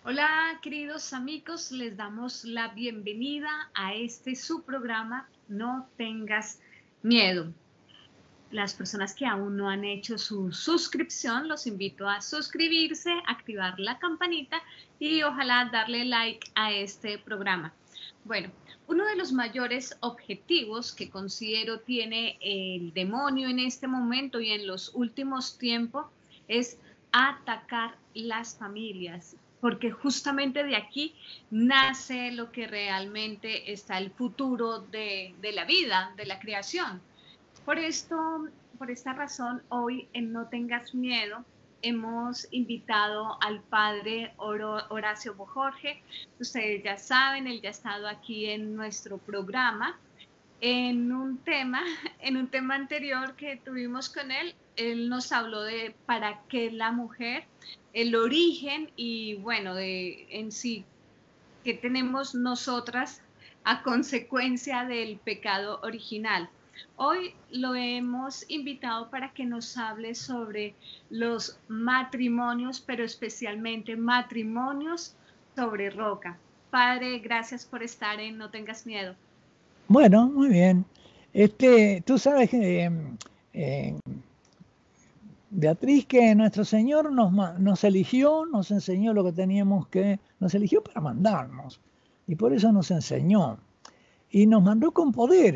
Hola, queridos amigos, les damos la bienvenida a este su programa No tengas miedo. Las personas que aún no han hecho su suscripción, los invito a suscribirse, activar la campanita y ojalá darle like a este programa. Bueno, uno de los mayores objetivos que considero tiene el demonio en este momento y en los últimos tiempos es atacar las familias, porque justamente de aquí nace lo que realmente está el futuro de la vida, de la creación. Por esto, por esta razón, hoy en No Tengas Miedo hemos invitado al padre Horacio Bojorge. Ustedes ya saben, él ya ha estado aquí en nuestro programa. En un tema, en un tema anterior que tuvimos con él nos habló de para qué la mujer, el origen y bueno, de en sí, qué tenemos nosotras a consecuencia del pecado original. Hoy lo hemos invitado para que nos hable sobre los matrimonios, pero especialmente matrimonios sobre roca. Padre, gracias por estar en No Tengas Miedo. Bueno, muy bien. Tú sabes que, eh, Beatriz, que nuestro Señor nos eligió, nos enseñó lo que teníamos que, nos eligió para mandarnos, y por eso nos enseñó. Y nos mandó con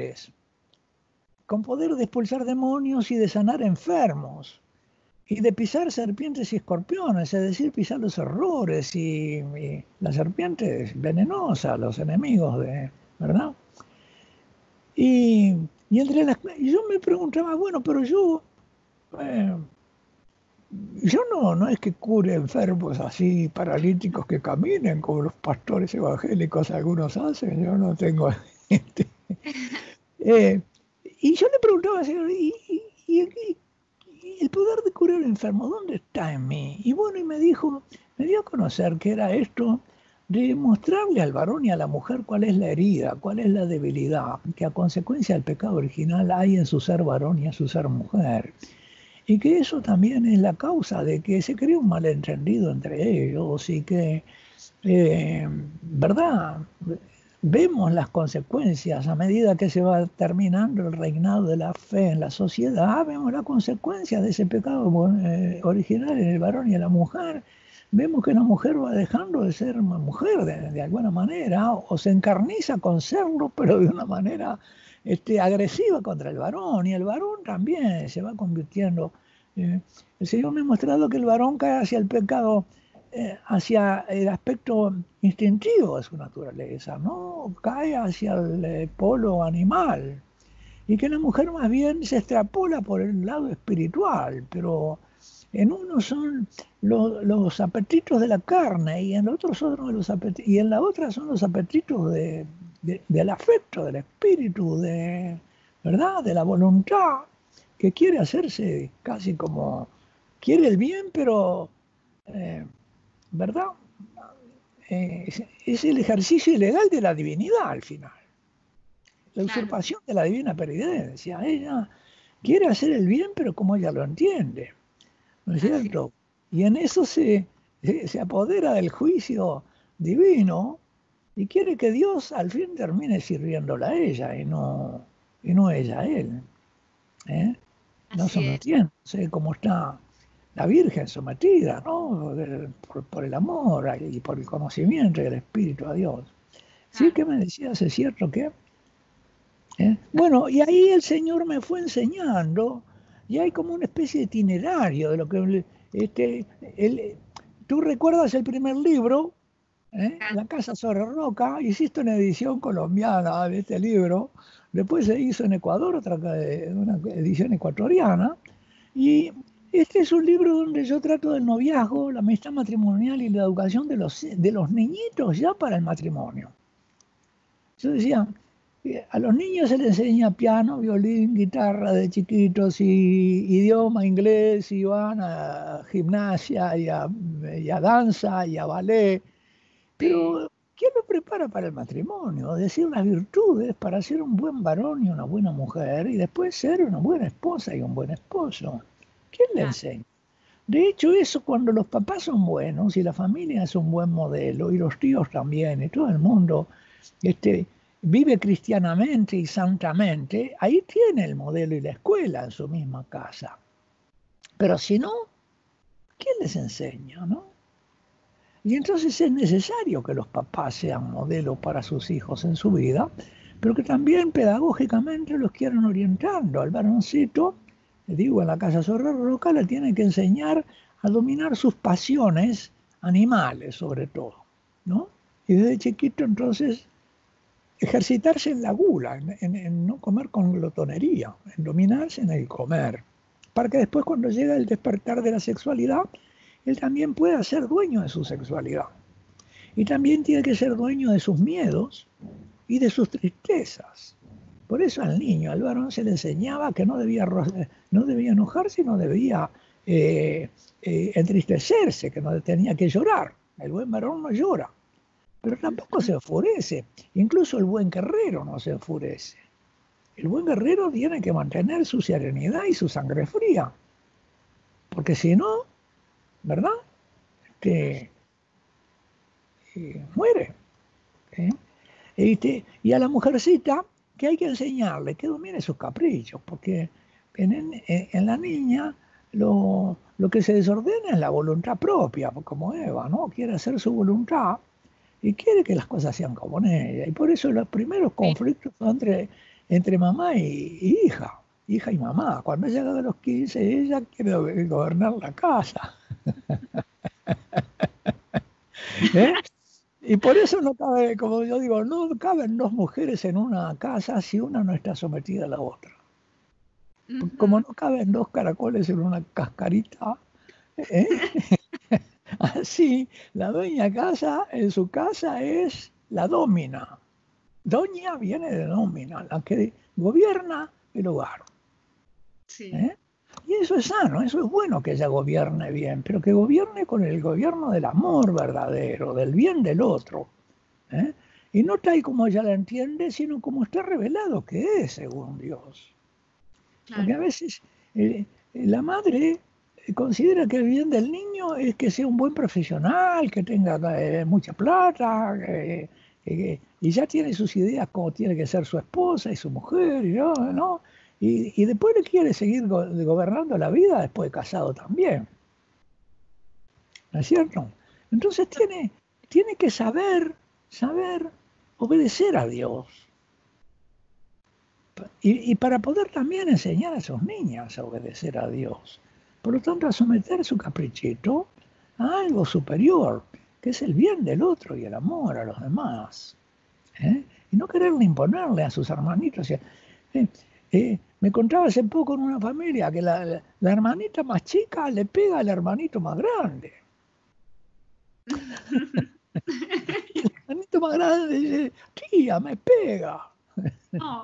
poder de expulsar demonios y de sanar enfermos, y de pisar serpientes y escorpiones, es decir, pisar los errores y las serpientes venenosas, los enemigos ¿verdad? Y, y yo me preguntaba, bueno, pero eh, yo no es que cure enfermos así, paralíticos que caminen, como los pastores evangélicos algunos hacen, yo no tengo... este, eh, y yo le preguntaba, Señor, ¿y el poder de curar enfermos, dónde está en mí? Y bueno, y me dio a conocer que era esto de mostrarle al varón y a la mujer cuál es la herida, cuál es la debilidad, que a consecuencia del pecado original hay en su ser varón y en su ser mujer. Y que eso también es la causa de que se crea un malentendido entre ellos y que, ¿verdad? Vemos las consecuencias a medida que se va terminando el reinado de la fe en la sociedad, vemos las consecuencias de ese pecado original en el varón y en la mujer. Vemos que la mujer va dejando de ser una mujer de alguna manera, o se encarniza con serlo, pero de una manera agresiva contra el varón, y el varón también se va convirtiendo. El Señor me ha mostrado que el varón cae hacia el pecado, hacia el aspecto instintivo de su naturaleza, ¿no? Cae hacia el polo animal, y que la mujer más bien se extrapola por el lado espiritual, pero en uno son los apetitos de la carne, y en el otro son los apetitos, y en la otra son los apetitos del afecto, del espíritu, ¿verdad? De la voluntad, que quiere hacerse casi como, quiere el bien, pero, ¿verdad? Es el ejercicio ilegal de la divinidad al final, la Claro, usurpación de la divina peridencia. Ella quiere hacer el bien, pero como ella lo entiende, ¿no es así. cierto? Y en eso se apodera del juicio divino y quiere que Dios al fin termine sirviéndola a ella y no ella a él, ¿eh? No Así es. sometiéndose como está la Virgen sometida, ¿no? Por el amor y por el conocimiento del Espíritu a Dios. ¿Sí? Claro. ¿Qué me decías? ¿Es cierto que? Bueno, y ahí el Señor me fue enseñando, y hay como una especie de itinerario de lo que... Este, el, Tú recuerdas el primer libro, La Casa sobre Roca, hiciste una edición colombiana de este libro, después se hizo en Ecuador una edición ecuatoriana, y este es un libro donde yo trato del noviazgo, la amistad matrimonial y la educación de los niñitos ya para el matrimonio. Yo decía, a los niños se les enseña piano, violín, guitarra de chiquitos, y idioma inglés, y van a gimnasia y a danza y a ballet, Sí, pero ¿quién lo prepara para el matrimonio? Decir las virtudes para ser un buen varón y una buena mujer, y después ser una buena esposa y un buen esposo. ¿Quién le claro. enseña? De hecho, eso cuando los papás son buenos y la familia es un buen modelo y los tíos también y todo el mundo vive cristianamente y santamente, ahí tiene el modelo y la escuela en su misma casa. Pero si no, ¿quién les enseña, no? Y entonces es necesario que los papás sean modelos para sus hijos en su vida, pero que también pedagógicamente los quieran orientando. Al varoncito, le digo, en la casa sobre roca, le tienen que enseñar a dominar sus pasiones animales, sobre todo, ¿no? Y desde chiquito, entonces, ejercitarse en la gula, en no comer con glotonería, en dominarse en el comer, para que después, cuando llega el despertar de la sexualidad, él también pueda ser dueño de su sexualidad. Y también tiene que ser dueño de sus miedos y de sus tristezas. Por eso al niño, al varón, se le enseñaba que no debía enojarse, no debía entristecerse, que no tenía que llorar. El buen varón no llora, pero tampoco se enfurece. Incluso el buen guerrero no se enfurece. El buen guerrero tiene que mantener su serenidad y su sangre fría, porque si no, ¿verdad? Muere. Y a la mujercita, que hay que enseñarle que domine sus caprichos, porque en la niña lo que se desordena es la voluntad propia, como Eva, ¿no? Quiere hacer su voluntad y quiere que las cosas sean como en ella. Y por eso los primeros conflictos son entre mamá y hija y mamá. Cuando llega a los 15, ella quiere gobernar la casa. ¿Eh? Y por eso no cabe, como yo digo, no caben dos mujeres en una casa si una no está sometida a la otra. Como no caben dos caracoles en una cascarita, ¿eh? Así la dueña casa en su casa es la domina. Doña viene de domina, la que gobierna el hogar. Sí. ¿Eh? Y eso es sano, eso es bueno que ella gobierne bien, pero que gobierne con el gobierno del amor verdadero, del bien del otro. ¿Eh? Y no tal como ella la entiende, sino como está revelado que es según Dios. Claro. Porque a veces la madre considera que el bien del niño es que sea un buen profesional, que tenga mucha plata, y ya tiene sus ideas como tiene que ser su esposa y su mujer, ¿no? Y después le quiere seguir gobernando la vida después de casado también. ¿No es cierto? Entonces tiene que saber obedecer a Dios. Y para poder también enseñar a sus niñas a obedecer a Dios. Por lo tanto, a someter su caprichito a algo superior, que es el bien del otro y el amor a los demás. Y no quererle imponerle a sus hermanitos. Me contaba hace poco en una familia que la hermanita más chica le pega al hermanito más grande. El hermanito más grande dice, tía, me pega. Oh.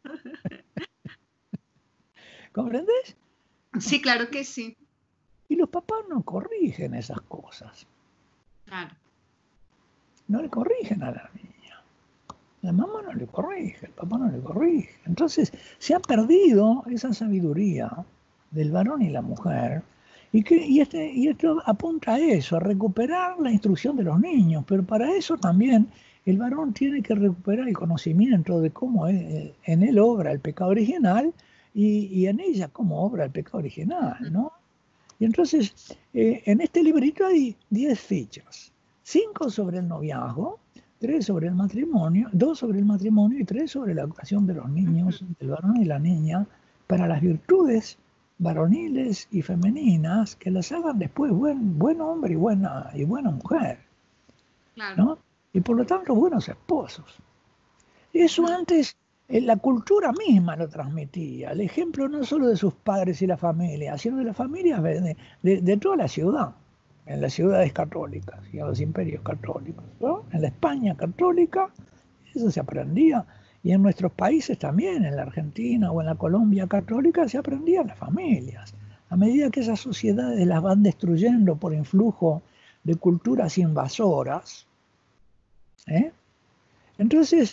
¿Comprendes? Sí, claro que sí. Y los papás no corrigen esas cosas. Claro. No le corrigen a la niña. La mamá no le corrige, el papá no le corrige. Entonces se ha perdido esa sabiduría del varón y la mujer. Y esto apunta a eso, a recuperar la instrucción de los niños. Pero para eso también el varón tiene que recuperar el conocimiento de cómo en él obra el pecado original y en ella cómo obra el pecado original, ¿no? Y entonces, en este librito hay 10 fichas. 5 sobre el noviazgo, 3 sobre el matrimonio, 2 sobre el matrimonio y 3 sobre la educación de los niños, del varón y la niña, para las virtudes varoniles y femeninas que las hagan después buen hombre y buena mujer. Claro. ¿No? Y por lo tanto, buenos esposos. Eso antes la cultura misma lo transmitía, el ejemplo no solo de sus padres y la familia, sino de las familias de toda la ciudad, en las ciudades católicas y en los imperios católicos, ¿no? En la España católica, eso se aprendía, y en nuestros países también, en la Argentina o en la Colombia católica, se aprendía en las familias. A medida que esas sociedades las van destruyendo por influjo de culturas invasoras, entonces,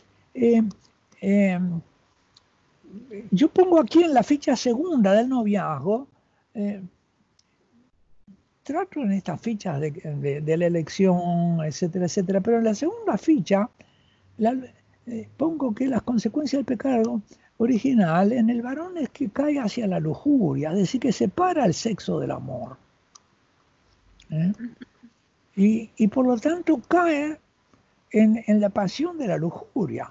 yo pongo aquí en la ficha segunda del noviazgo trato en estas fichas de la elección, etcétera, etcétera, pero en la segunda ficha pongo que las consecuencias del pecado original en el varón es que cae hacia la lujuria, es decir, que separa el sexo del amor. Y por lo tanto cae en la pasión de la lujuria.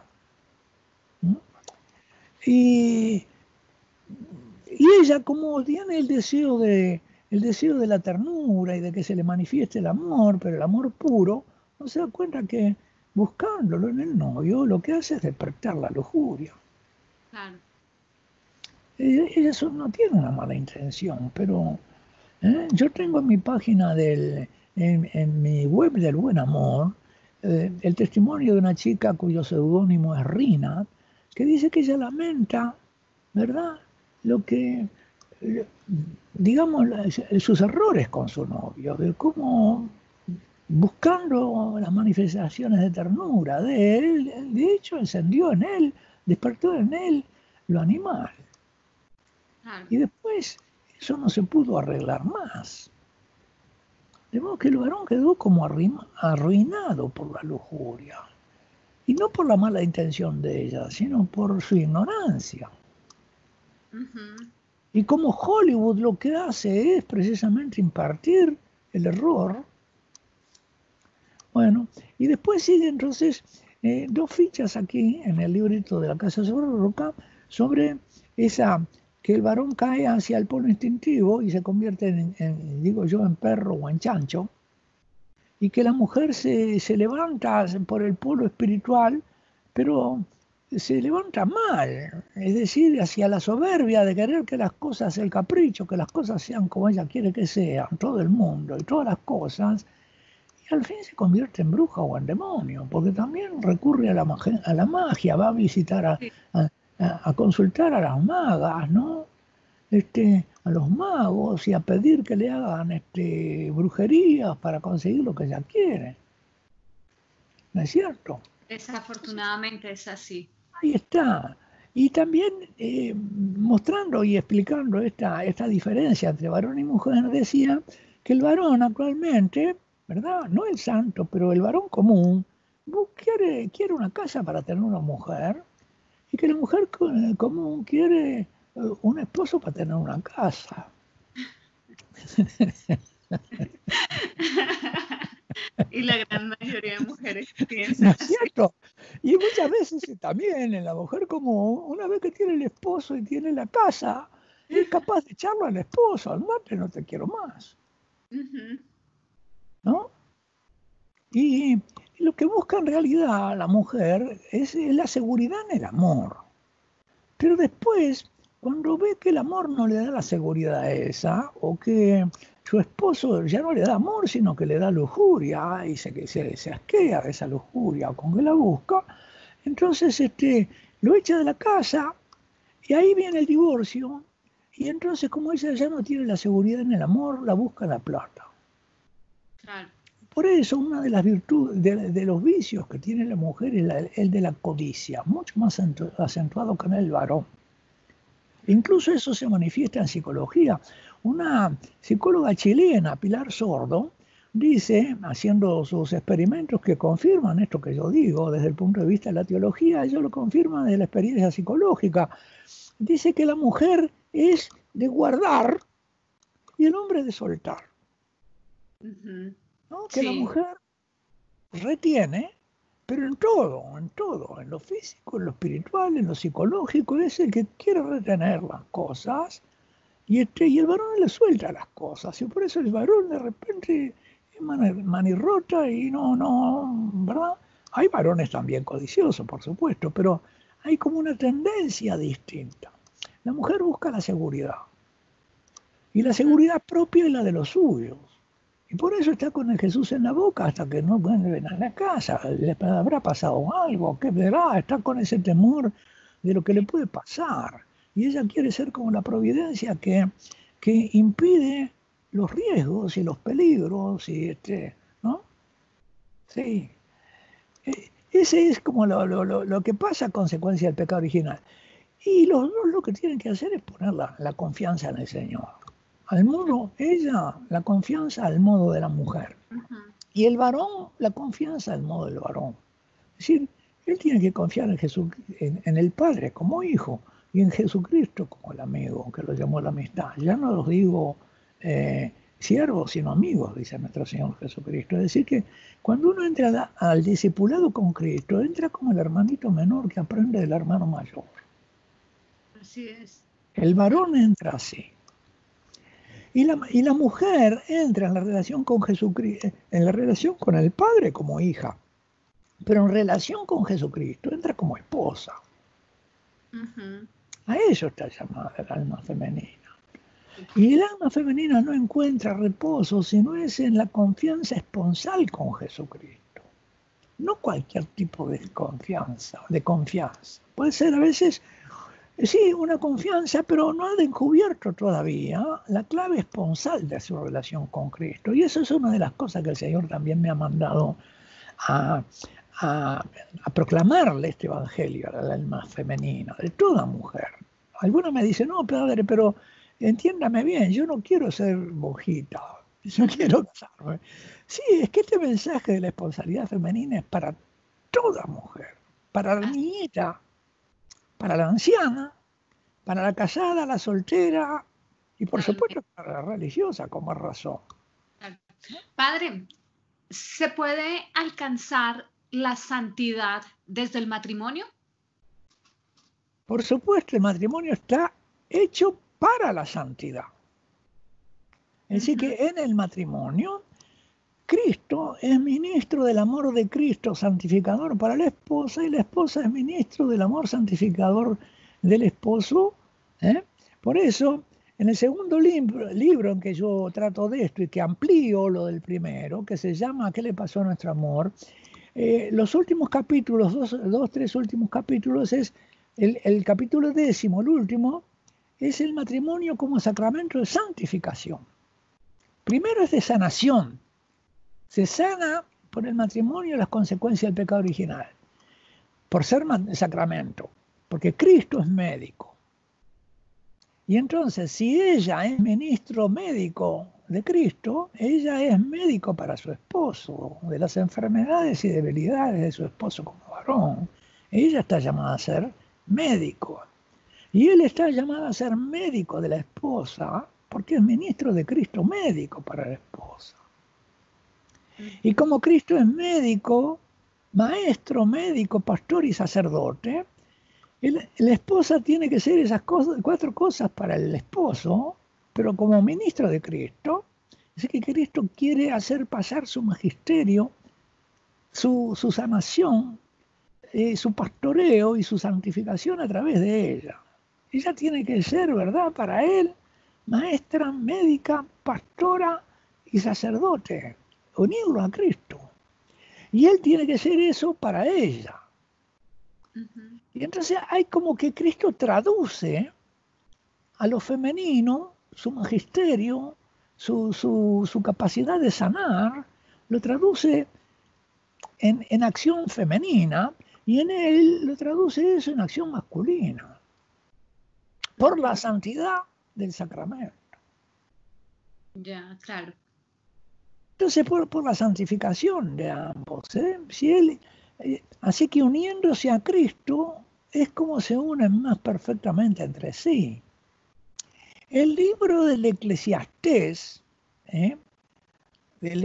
Y ella, como tiene el deseo de la ternura y de que se le manifieste el amor, pero el amor puro, no se da cuenta que buscándolo en el novio lo que hace es despertar la lujuria. Claro. Ella no tiene una mala intención, pero yo tengo en mi página en mi web del buen amor, el testimonio de una chica cuyo seudónimo es Rina, que dice que ella lamenta, ¿verdad?, lo que, digamos, sus errores con su novio, de cómo, buscando las manifestaciones de ternura de él, de hecho encendió en él, despertó en él lo animal. Claro. Y después eso no se pudo arreglar más. De modo que el varón quedó como arruinado por la lujuria. Y no por la mala intención de ella, sino por su ignorancia. Y como Hollywood lo que hace es precisamente impartir el error. Bueno, y después sigue entonces dos fichas aquí en el librito de la Casa sobre Roca sobre esa, que el varón cae hacia el polo instintivo y se convierte digo yo, en perro o en chancho, y que la mujer se levanta por el polo espiritual, pero se levanta mal, es decir, hacia la soberbia de querer que las cosas, el capricho, que las cosas sean como ella quiere que sean, todo el mundo y todas las cosas, y al fin se convierte en bruja o en demonio, porque también recurre a la magia, va a visitar, a consultar a las magas, ¿no? A los magos y a pedir que le hagan brujerías para conseguir lo que ella quiere. ¿No es cierto? Desafortunadamente es así. Ahí está. Y también mostrando y explicando esta diferencia entre varón y mujer, decía que el varón actualmente, ¿verdad?, no el santo, pero el varón común, quiere una casa para tener una mujer, y que la mujer común quiere un esposo para tener una casa. Y la gran mayoría de mujeres piensan así. ¿No es cierto? Y muchas veces también en la mujer común, una vez que tiene el esposo y tiene la casa, es capaz de echarlo al esposo, andate, no te quiero más. ¿No? Y lo que busca en realidad la mujer es la seguridad en el amor. Pero después, cuando ve que el amor no le da la seguridad esa, o que su esposo ya no le da amor, sino que le da lujuria, y se asquea de esa lujuria con que la busca, entonces lo echa de la casa, y ahí viene el divorcio, y entonces como ella ya no tiene la seguridad en el amor, la busca la plata. Claro. Por eso una de las virtudes, de los vicios que tiene la mujer es el de la codicia, mucho más acentuado que en el varón. Incluso eso se manifiesta en psicología. Una psicóloga chilena, Pilar Sordo, dice, haciendo sus experimentos que confirman esto que yo digo desde el punto de vista de la teología, ella lo confirma desde la experiencia psicológica. Dice que la mujer es de guardar y el hombre de soltar. ¿No? Que la mujer retiene, pero en todo, en lo físico, en lo espiritual, en lo psicológico, es el que quiere retener las cosas, y el varón le suelta las cosas, y por eso el varón de repente es manirrota y no, ¿verdad? Hay varones también codiciosos, por supuesto, pero hay como una tendencia distinta. La mujer busca la seguridad, y la seguridad propia es la de los suyos. Y por eso está con el Jesús en la boca hasta que no vuelven a la casa. ¿Le habrá pasado algo? ¿Qué verá? Está con ese temor de lo que le puede pasar. Y ella quiere ser como la providencia que impide los riesgos y los peligros. Y ¿no? Sí. Ese es como lo que pasa a consecuencia del pecado original. Y los dos lo que tienen que hacer es poner la confianza en el Señor. al modo, ella, la confianza al modo de la mujer. Y el varón, la confianza al modo del varón. Es decir, él tiene que confiar en en el Padre como hijo y en Jesucristo como el amigo, que lo llamó la amistad. Ya no los digo siervos, sino amigos, dice nuestro Señor Jesucristo. Es decir, que cuando uno entra al discipulado con Cristo, entra como el hermanito menor que aprende del hermano mayor. Así es. El varón entra así. Y la mujer entra en la relación con Jesucristo, en la relación con el Padre como hija, pero en relación con Jesucristo entra como esposa. A eso está llamada el alma femenina. Y el alma femenina no encuentra reposo sino es en la confianza esponsal con Jesucristo. No cualquier tipo de confianza. Puede ser a veces, sí, una confianza, pero no ha descubierto todavía la clave esponsal de su relación con Cristo. Y eso es una de las cosas que el Señor también me ha mandado a proclamarle este evangelio al alma femenina, de toda mujer. Algunos me dicen, no, padre, pero entiéndame bien, yo no quiero ser monjita, yo quiero casarme. Sí, es que este mensaje de la esponsalidad femenina es para toda mujer, para la niñita, para la anciana, para la casada, la soltera y por supuesto para la religiosa, con más razón. Padre, ¿se puede alcanzar la santidad desde el matrimonio? Por supuesto, el matrimonio está hecho para la santidad. Es decir, que en el matrimonio, Cristo es ministro del amor de Cristo santificador para la esposa y la esposa es ministro del amor santificador del esposo. Por eso, en el segundo libro en que yo trato de esto y que amplío lo del primero, que se llama ¿Qué le pasó a nuestro amor? Los últimos capítulos, tres últimos capítulos, es el capítulo 10, el último, es el matrimonio como sacramento de santificación. Primero es de sanación. Se sana por el matrimonio las consecuencias del pecado original, por ser sacramento, porque Cristo es médico. Y entonces, si ella es ministro médico de Cristo, ella es médico para su esposo, de las enfermedades y debilidades de su esposo como varón. Ella está llamada a ser médico. Y él está llamado a ser médico de la esposa, porque es ministro de Cristo, médico para la esposa. Y como Cristo es médico, maestro, médico, pastor y sacerdote, la esposa tiene que ser esas cuatro cosas para el esposo, pero como ministro de Cristo, es que Cristo quiere hacer pasar su magisterio, su sanación, su pastoreo y su santificación a través de ella. Ella tiene que ser, ¿verdad?, para él, maestra, médica, pastora y sacerdote, unirlo a Cristo. Y él tiene que ser eso para ella. Y entonces hay como que Cristo traduce a lo femenino, su magisterio, su capacidad de sanar, lo traduce en acción femenina y en él lo traduce eso en acción masculina, por la santidad del sacramento. Ya, claro. Entonces por la santificación de ambos. Si él, así que uniéndose a Cristo es como se unen más perfectamente entre sí. El libro del Eclesiastés, del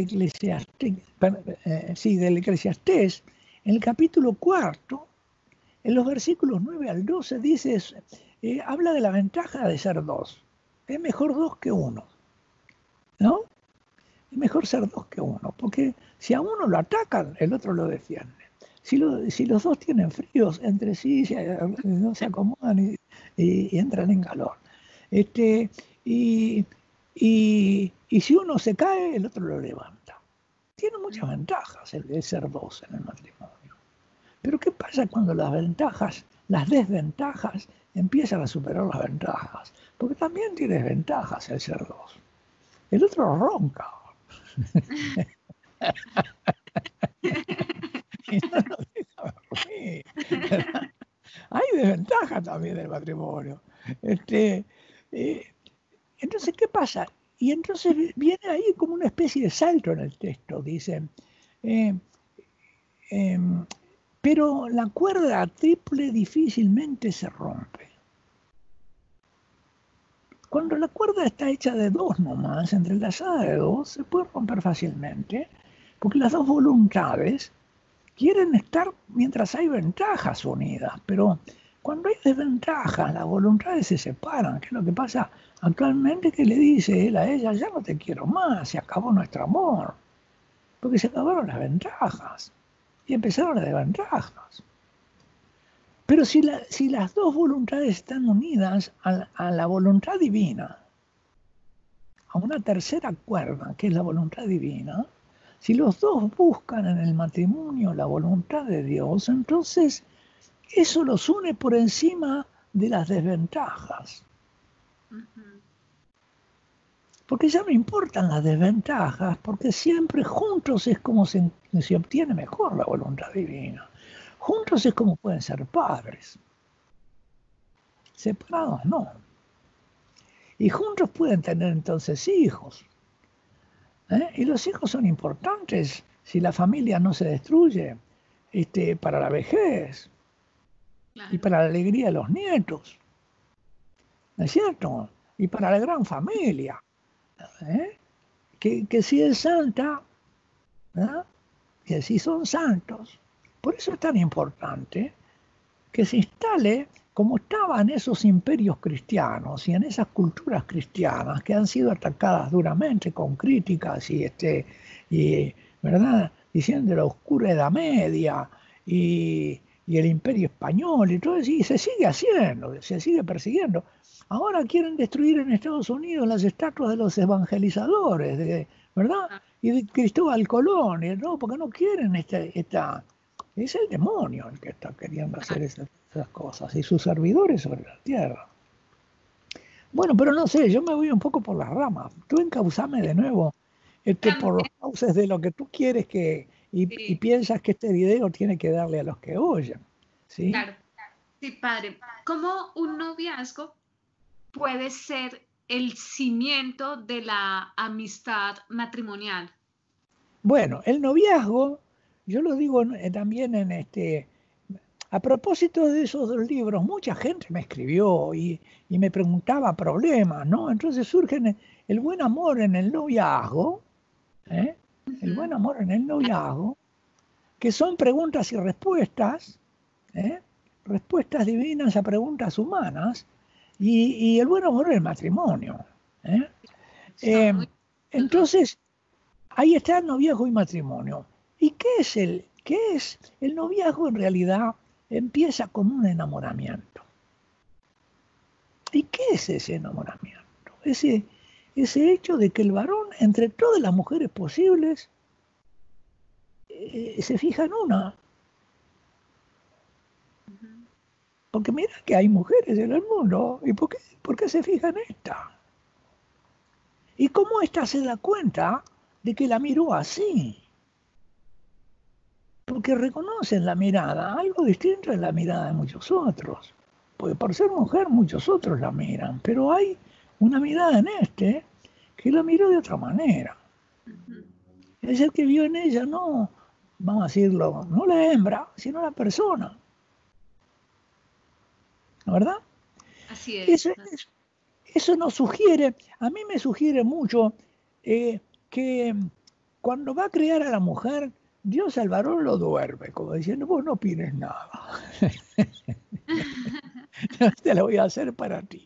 Eclesiastés, en el capítulo 4, en los versículos 9 al 12, dice, habla de la ventaja de ser dos. Es mejor dos que uno, ¿no? Es mejor ser dos que uno, porque si a uno lo atacan, el otro lo defiende. Si los dos tienen fríos entre sí, no se acomodan y entran en calor. Y si uno se cae, el otro lo levanta. Tiene muchas ventajas el ser dos en el matrimonio. Pero ¿qué pasa cuando las desventajas empiezan a superar las ventajas? Porque también tiene desventajas el ser dos. El otro ronca. Y no nos deja dormir. Hay desventajas también del matrimonio. Entonces entonces, ¿qué pasa? Y entonces viene ahí como una especie de salto en el texto, dice, eh, pero la cuerda triple difícilmente se rompe. Cuando la cuerda está hecha de dos nomás, entrelazada de dos, se puede romper fácilmente, porque las dos voluntades quieren estar mientras hay ventajas unidas, pero cuando hay desventajas, las voluntades se separan, que es lo que pasa actualmente, que le dice él a ella, ya no te quiero más, se acabó nuestro amor, porque se acabaron las ventajas y empezaron las desventajas. Pero si las dos voluntades están unidas a la voluntad divina, a una tercera cuerda, que es la voluntad divina, si los dos buscan en el matrimonio la voluntad de Dios, entonces eso los une por encima de las desventajas. Porque ya no importan las desventajas, porque siempre juntos es como se obtiene mejor la voluntad divina. Juntos es como pueden ser padres. Separados no. Y juntos pueden tener entonces hijos. Y los hijos son importantes si la familia no se destruye para la vejez. Claro. Y para la alegría de los nietos. ¿No es cierto? Y para la gran familia. Que si es santa, que si son santos. Por eso es tan importante que se instale como estaban esos imperios cristianos y en esas culturas cristianas que han sido atacadas duramente con críticas y ¿verdad? Diciendo la oscura Edad Media y el imperio español y todo eso, y se sigue haciendo, se sigue persiguiendo. Ahora quieren destruir en Estados Unidos las estatuas de los evangelizadores, ¿verdad? Y de Cristóbal Colón, ¿no? Porque no quieren es el demonio el que está queriendo hacer esas cosas y sus servidores sobre la tierra. Bueno, pero no sé, yo me voy un poco por las ramas. Tú encauzame de nuevo por los cauces de lo que tú quieres y piensas que este video tiene que darle a los que oyen. ¿Sí? Claro, sí, padre. ¿Cómo un noviazgo puede ser el cimiento de la amistad matrimonial? Bueno, el noviazgo, yo lo digo también a propósito de esos dos libros, mucha gente me escribió y me preguntaba problemas, ¿no? Entonces surge el buen amor en el noviazgo, el buen amor en el noviazgo, que son preguntas y respuestas, respuestas divinas a preguntas humanas, y el buen amor en el matrimonio. Entonces, ahí está el noviazgo y matrimonio. ¿Y qué es el noviazgo? En realidad empieza como un enamoramiento. ¿Y qué es ese enamoramiento? Ese hecho de que el varón, entre todas las mujeres posibles, se fija en una. Porque mira que hay mujeres en el mundo. ¿Y por qué se fija en esta? ¿Y cómo esta se da cuenta de que la miró así? Porque reconocen la mirada, algo distinto es la mirada de muchos otros. Porque por ser mujer muchos otros la miran, pero hay una mirada en que la miró de otra manera. Es el que vio en ella, no, vamos a decirlo, no la hembra, sino la persona. ¿La verdad? Así es. Eso nos sugiere, a mí me sugiere mucho que cuando va a crear a la mujer, Dios al varón lo duerme, como diciendo, vos no opines nada. Te lo voy a hacer para ti.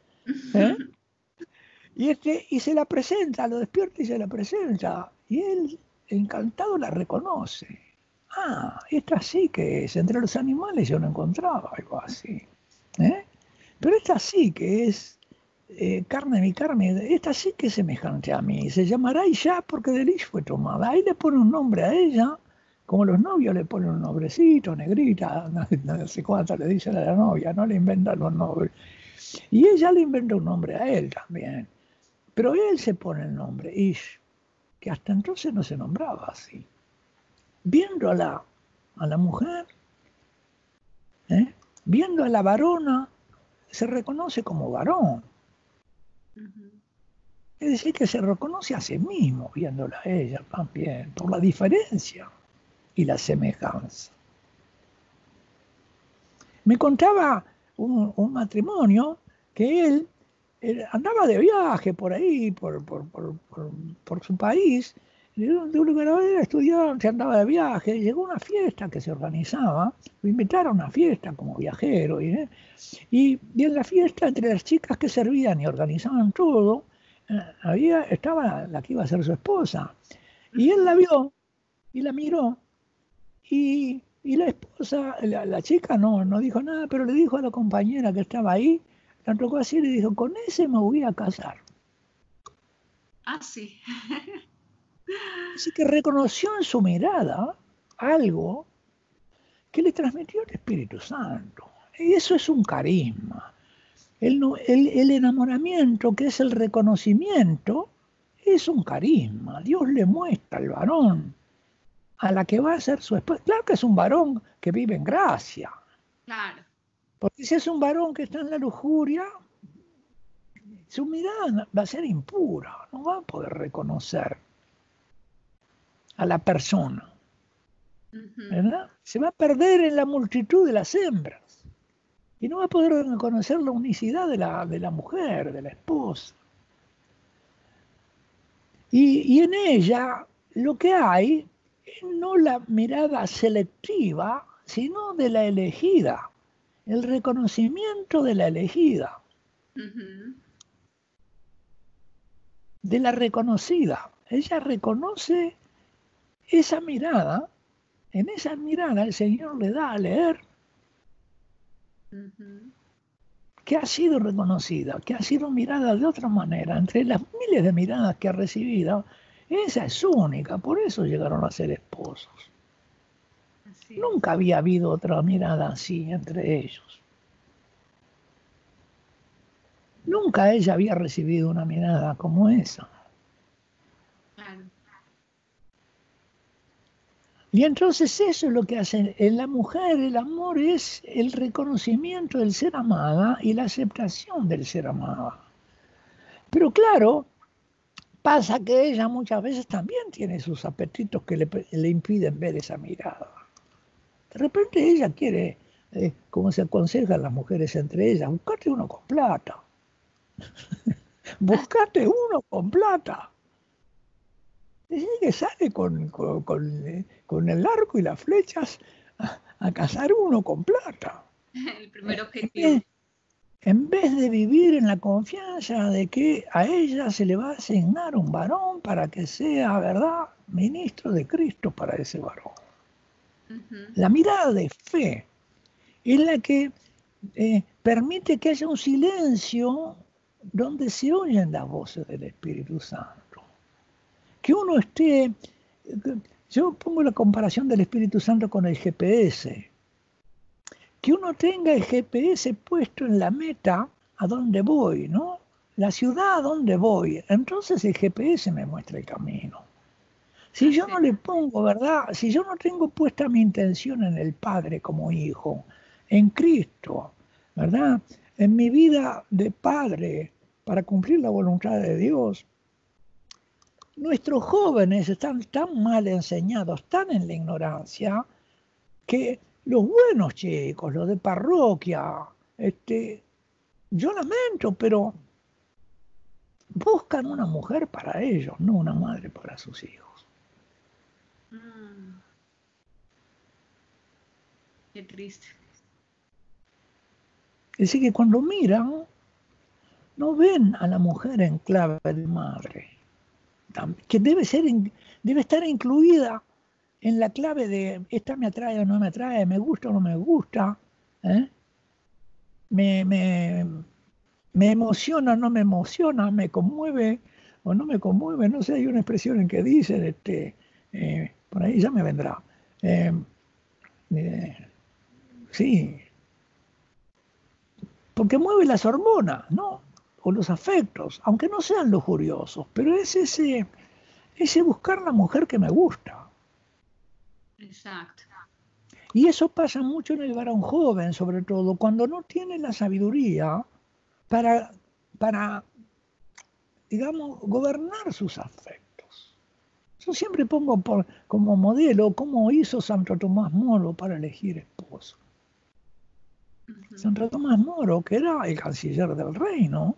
Y se la presenta, lo despierta y se la presenta. Y él, encantado, la reconoce. Ah, esta sí que es. Entre los animales yo no encontraba algo así. Pero esta sí que es carne de mi carne. Esta sí que es semejante a mí. Se llamará Isha porque de Ish fue tomada. Ahí le pone un nombre a ella, como los novios le ponen un nombrecito, negrita, no sé cuánto le dicen a la novia, no le inventan los nombres. Y ella le inventa un nombre a él también. Pero él se pone el nombre, Ish, que hasta entonces no se nombraba así. Viendo a la mujer, viendo a la varona, se reconoce como varón. Es decir, que se reconoce a sí mismo viéndola a ella también, por la diferencia y la semejanza. Me contaba un matrimonio que él andaba de viaje por ahí, por su país, de un lugar a otro, era estudiante, andaba de viaje, llegó a una fiesta que se organizaba, lo invitaron a una fiesta como viajero, y en la fiesta, entre las chicas que servían y organizaban todo, estaba la que iba a ser su esposa, y él la vio y la miró, y la esposa, la chica no dijo nada, pero le dijo a la compañera que estaba ahí, la tocó así y le dijo, con ese me voy a casar. Ah, sí. Así que reconoció en su mirada algo que le transmitió el Espíritu Santo. Y eso es un carisma. El enamoramiento, que es el reconocimiento, es un carisma. Dios le muestra al varón a la que va a ser su esposa. Claro que es un varón que vive en gracia. Claro. Porque si es un varón que está en la lujuria, su mirada va a ser impura, no va a poder reconocer a la persona, ¿verdad? Se va a perder en la multitud de las hembras y no va a poder reconocer la unicidad de la mujer, de la esposa. Y en ella lo que hay es no la mirada selectiva, sino de la elegida, el reconocimiento de la elegida, de la reconocida. Ella reconoce esa mirada, en esa mirada el Señor le da a leer que ha sido reconocida, que ha sido mirada de otra manera. Entre las miles de miradas que ha recibido, esa es única, por eso llegaron a ser esposos. Nunca había habido otra mirada así entre ellos. Nunca ella había recibido una mirada como esa. Claro. Y entonces eso es lo que hace en la mujer. El amor es el reconocimiento del ser amada y la aceptación del ser amada. Pero claro, pasa que ella muchas veces también tiene sus apetitos que le impiden ver esa mirada. De repente ella quiere, como se aconsejan las mujeres entre ellas, buscate uno con plata. Buscate uno con plata. Dice que sale con el arco y las flechas a cazar uno con plata. El primer objetivo. En vez de vivir en la confianza de que a ella se le va a asignar un varón para que sea, ¿verdad?, ministro de Cristo para ese varón. La mirada de fe es la que permite que haya un silencio donde se oyen las voces del Espíritu Santo. Que uno esté, yo pongo la comparación del Espíritu Santo con el GPS, que uno tenga el GPS puesto en la meta a dónde voy, ¿no? La ciudad a dónde voy, entonces el GPS me muestra el camino. Si yo no le pongo, ¿verdad? Si yo no tengo puesta mi intención en el Padre como hijo, en Cristo, ¿verdad? En mi vida de padre para cumplir la voluntad de Dios, nuestros jóvenes están tan mal enseñados, tan en la ignorancia, que los buenos chicos, los de parroquia, yo lamento, pero buscan una mujer para ellos, no una madre para sus hijos. Qué triste. Es decir, que cuando miran, no ven a la mujer en clave de madre, que debe estar incluida en la clave de esta me atrae o no me atrae, me gusta o no me gusta, me emociona o no me emociona, me conmueve o no me conmueve, no sé, hay una expresión en que dicen, por ahí ya me vendrá. Sí, porque mueve las hormonas, ¿no? O los afectos, aunque no sean lujuriosos, pero es ese buscar la mujer que me gusta. Exacto. Y eso pasa mucho en el varón joven, sobre todo, cuando no tiene la sabiduría para digamos, gobernar sus afectos. Yo siempre pongo como modelo cómo hizo Santo Tomás Moro para elegir esposo. Santo Tomás Moro, que era el canciller del reino,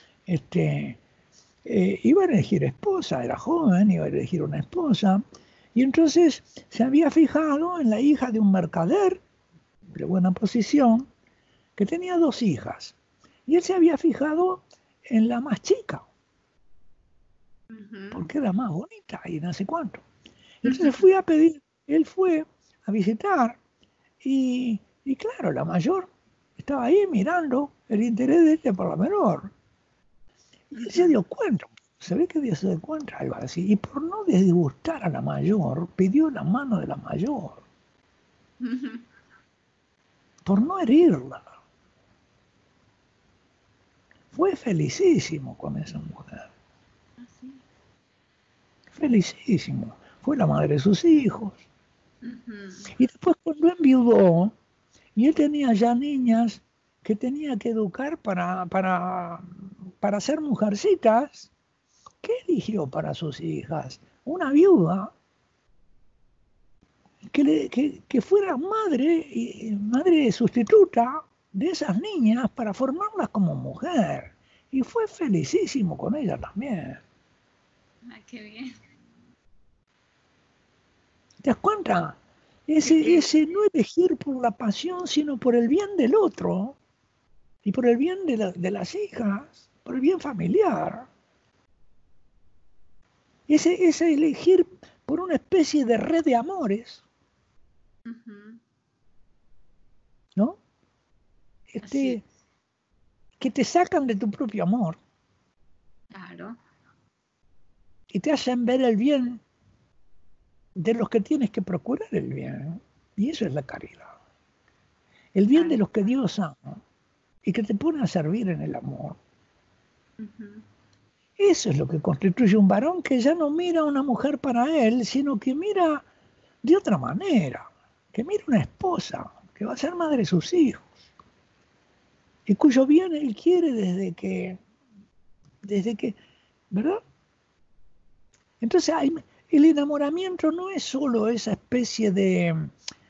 iba a elegir esposa, era joven, iba a elegir una esposa, y entonces se había fijado en la hija de un mercader de buena posición, que tenía 2 hijas, y él se había fijado en la más chica, porque era más bonita y no sé cuánto. Entonces él fue a visitar, y claro, la mayor estaba ahí mirando el interés de ella por la menor. Y él se dio cuenta, se ve que se dio cuenta, algo así, y por no disgustar a la mayor, pidió la mano de la mayor, por no herirla. Fue felicísimo con esa mujer. Felicísimo. Fue la madre de sus hijos. Y después cuando enviudó, y él tenía ya niñas que tenía que educar para ser mujercitas, ¿qué eligió para sus hijas? Una viuda que fuera madre sustituta de esas niñas para formarlas como mujer. Y fue felicísimo con ella también. Qué bien. ¿Te das cuenta? Ese no elegir por la pasión, sino por el bien del otro y por el bien de las hijas, por el bien familiar. Ese elegir por una especie de red de amores, ¿no? Que te sacan de tu propio amor. Claro. Y te hacen ver el bien de los que tienes que procurar el bien. Y eso es la caridad. El bien de los que Dios ama y que te pone a servir en el amor. Eso es lo que constituye un varón que ya no mira a una mujer para él, sino que mira de otra manera, que mira una esposa, que va a ser madre de sus hijos, y cuyo bien él quiere desde que, ¿verdad? Entonces el enamoramiento no es solo esa especie de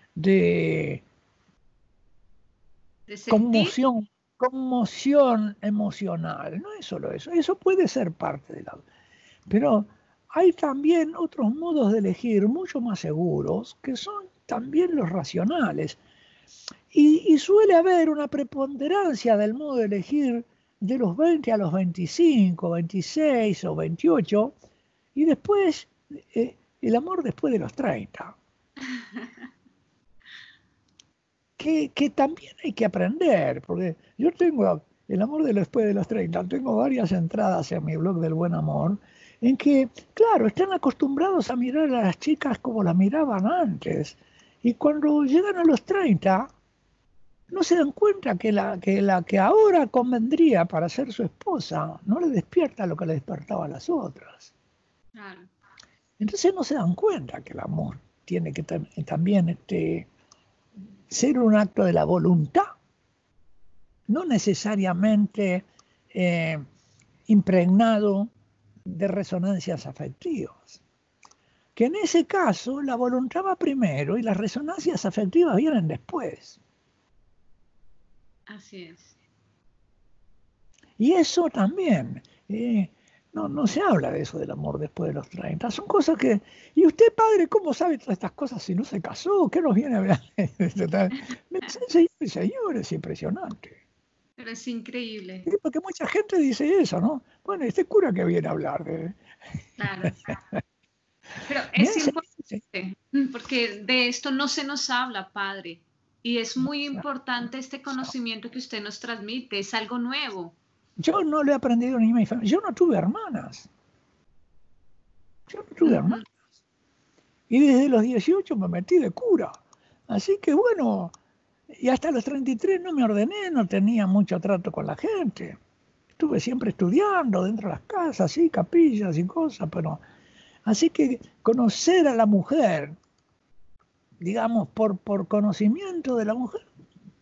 conmoción emocional, no es solo eso puede ser parte de la... Pero hay también otros modos de elegir mucho más seguros, que son también los racionales. Y suele haber una preponderancia del modo de elegir de los 20 a los 25, 26 o 28, y después el amor después de los 30. Que también hay que aprender, porque yo tengo el amor de después de los 30, tengo varias entradas en mi blog del buen amor, en que, claro, están acostumbrados a mirar a las chicas como las miraban antes, y cuando llegan a los 30, no se dan cuenta que la que ahora convendría para ser su esposa no le despierta lo que le despertaba a las otras. Claro. Entonces no se dan cuenta que el amor tiene que también ser un acto de la voluntad, no necesariamente impregnado de resonancias afectivas. Que en ese caso la voluntad va primero y las resonancias afectivas vienen después. Así es. Y eso también, no se habla de eso del amor después de los 30. Son cosas que... ¿Y usted, padre, cómo sabe todas estas cosas si no se casó? ¿Qué nos viene a hablar? Me dicen, señores, impresionante. Pero es increíble. Sí, porque mucha gente dice eso, ¿no? Bueno, este cura que viene a hablar de... Claro. Pero es importante, porque de esto no se nos habla, padre. Y es muy importante este conocimiento que usted nos transmite, es algo nuevo. Yo no lo he aprendido ni en mi familia. Yo no tuve hermanas. Y desde los 18 me metí de cura. Así que bueno, y hasta los 33 no me ordené, no tenía mucho trato con la gente. Estuve siempre estudiando dentro de las casas, sí, capillas y cosas, pero... Así que conocer a la mujer, digamos, por conocimiento de la mujer,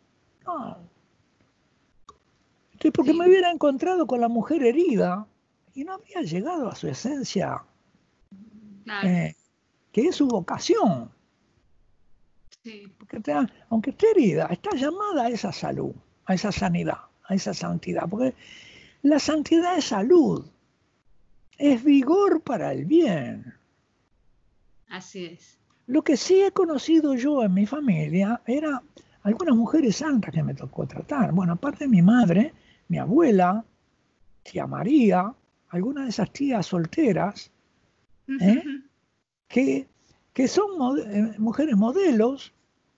no. Porque me hubiera encontrado con la mujer herida y no habría llegado a su esencia, Claro, que es su vocación. sí, Porque aunque esté herida, está llamada a esa salud, a esa sanidad, a esa santidad. Porque la santidad es salud, es vigor para el bien. así es. Lo que sí he conocido yo en mi familia era algunas mujeres santas que me tocó tratar. Bueno, aparte de mi madre, mi abuela, tía María, algunas de esas tías solteras, ¿eh? que, que son mujeres modelos,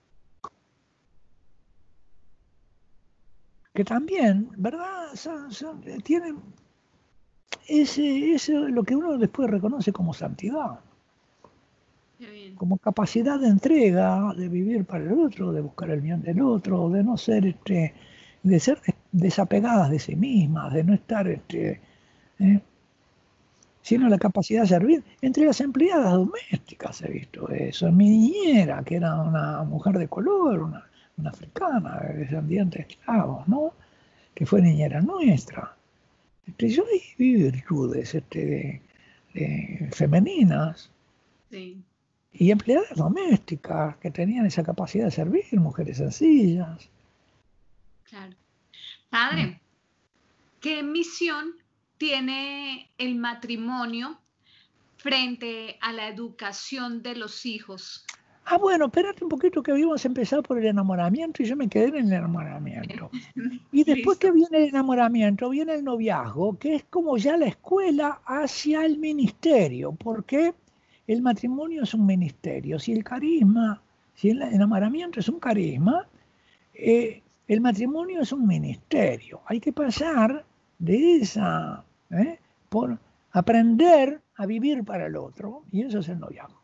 que también, ¿verdad? Tienen ese lo que uno después reconoce como santidad, Qué bien. como capacidad de entrega, de vivir para el otro, de buscar el bien del otro, de no ser, de ser desapegadas de sí mismas, de no estar, ¿eh? Sino la capacidad de servir. Entre las empleadas domésticas he visto eso. Mi niñera, que era una mujer de color, una africana, descendiente de esclavos, ¿no? Que fue niñera nuestra. Yo vi virtudes femeninas Sí, y empleadas domésticas que tenían esa capacidad de servir, mujeres sencillas. claro. Mm. Padre, ¿qué misión tiene el matrimonio frente a la educación de los hijos? Ah, bueno, espérate un poquito que habíamos empezado por el enamoramiento y yo me quedé en el enamoramiento. Y después que Listo. viene el enamoramiento, viene el noviazgo, que es como ya la escuela hacia el ministerio, porque el matrimonio es un ministerio. Si el carisma, si el enamoramiento es un carisma, el matrimonio es un ministerio. Hay que pasar de esa, por aprender a vivir para el otro, y eso es el noviazgo.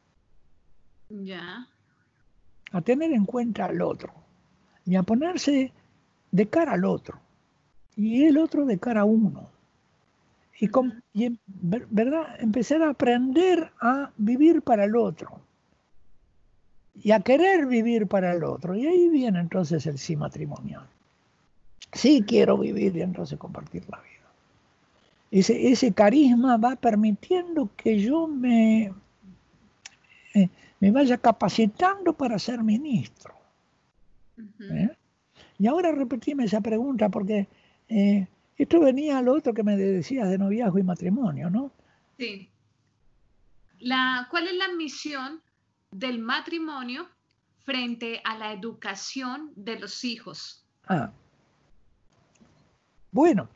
Ya. A tener en cuenta al otro y a ponerse de cara al otro y el otro de cara a uno. Ujú. ¿Verdad? Empezar a aprender a vivir para el otro y a querer vivir para el otro. Y ahí viene entonces el sí matrimonial. Sí quiero vivir y entonces compartir la vida. Ese carisma va permitiendo que yo me vaya capacitando para ser ministro. Ujú. ¿Eh? Y ahora repetime esa pregunta porque esto venía a lo otro que me decías de noviazgo y matrimonio, ¿no? Sí. ¿Cuál es la misión del matrimonio frente a la educación de los hijos? Ah, bueno,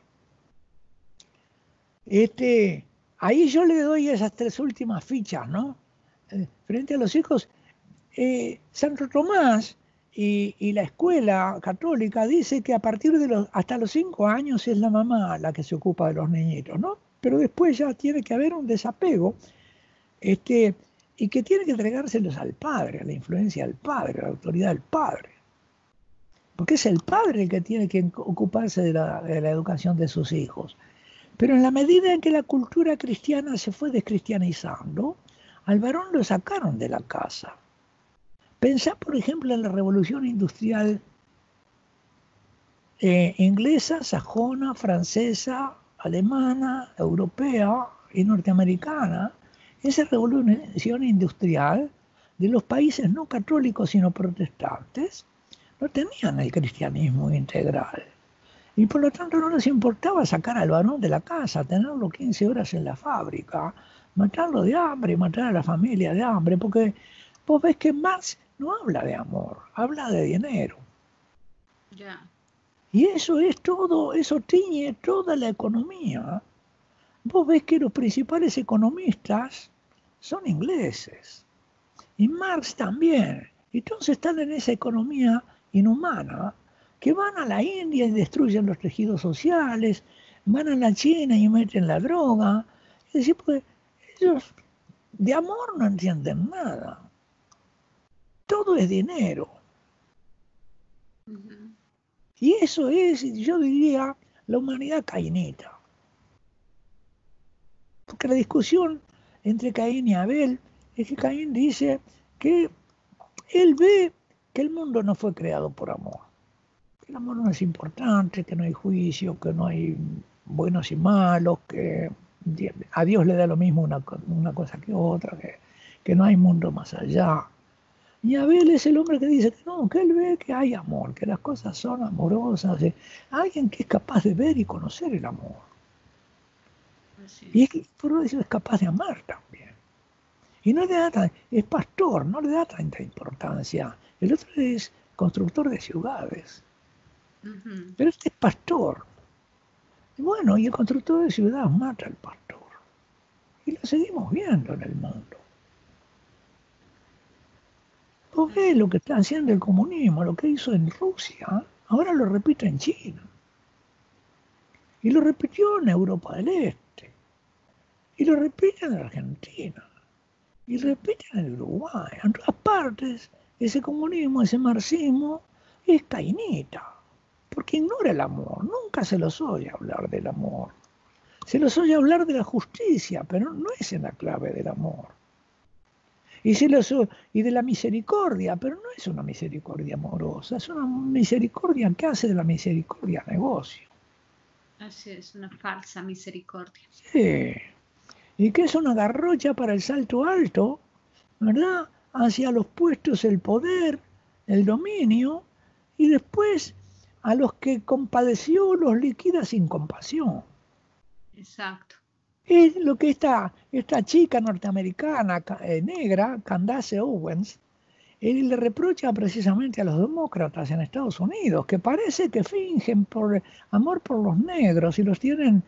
ahí yo le doy esas tres últimas fichas, ¿no? Frente a los hijos, Santo Tomás y la escuela católica dice que a partir de hasta los 5 años es la mamá la que se ocupa de los niñitos, ¿no? Pero después ya tiene que haber un desapego, y que tiene que entregárselos al padre, a la influencia del padre, a la autoridad del padre. Porque es el padre el que tiene que ocuparse de la educación de sus hijos. Pero en la medida en que la cultura cristiana se fue descristianizando, al varón lo sacaron de la casa. Pensá, por ejemplo, en la revolución industrial inglesa, sajona, francesa, alemana, europea y norteamericana. Esa revolución industrial de los países no católicos sino protestantes no tenían el cristianismo integral. Y por lo tanto no les importaba sacar al varón de la casa, tenerlo 15 horas en la fábrica, matarlo de hambre, matar a la familia de hambre, porque vos ves que Marx no habla de amor, habla de dinero. Ya. Y eso es todo, eso tiñe toda la economía. Vos ves que los principales economistas son ingleses. Y Marx también. Y todos están en esa economía inhumana, que van a la India y destruyen los tejidos sociales, van a la China y meten la droga. Es decir, pues ellos de amor no entienden nada. Todo es dinero. Ujú. Y eso es, yo diría, la humanidad cainita. Porque la discusión entre Caín y Abel es que Caín dice que él ve que el mundo no fue creado por amor. Que el amor no es importante, que no hay juicio, que no hay buenos y malos, que a Dios le da lo mismo una cosa que otra, que no hay mundo más allá. Y Abel es el hombre que dice que no, que él ve que hay amor, que las cosas son amorosas. Alguien que es capaz de ver y conocer el amor. Y por eso es capaz de amar también. Y no le da es pastor, no le da tanta importancia. El otro es constructor de ciudades. Pero este es pastor. Y bueno, y el constructor de ciudades mata al pastor. Y lo seguimos viendo en el mundo. Vos ves lo que está haciendo el comunismo, lo que hizo en Rusia, ahora lo repite en China. Y lo repitió en Europa del Este. Y lo repite en Argentina. Y lo repite en el Uruguay. En todas partes, ese comunismo, ese marxismo, es cainita. Porque ignora el amor. Nunca se los oye hablar del amor. Se los oye hablar de la justicia, pero no es en la clave del amor. Y de la misericordia, pero no es una misericordia amorosa, es una misericordia que hace de la misericordia negocio. Así es, una falsa misericordia. Sí. Y que es una garrocha para el salto alto, ¿verdad? Hacia los puestos, el poder, el dominio, y después a los que compadeció los liquida sin compasión. Exacto. Es lo que esta chica norteamericana negra, Candace Owens, él le reprocha precisamente a los demócratas en Estados Unidos, que parece que fingen por amor por los negros y los tienen,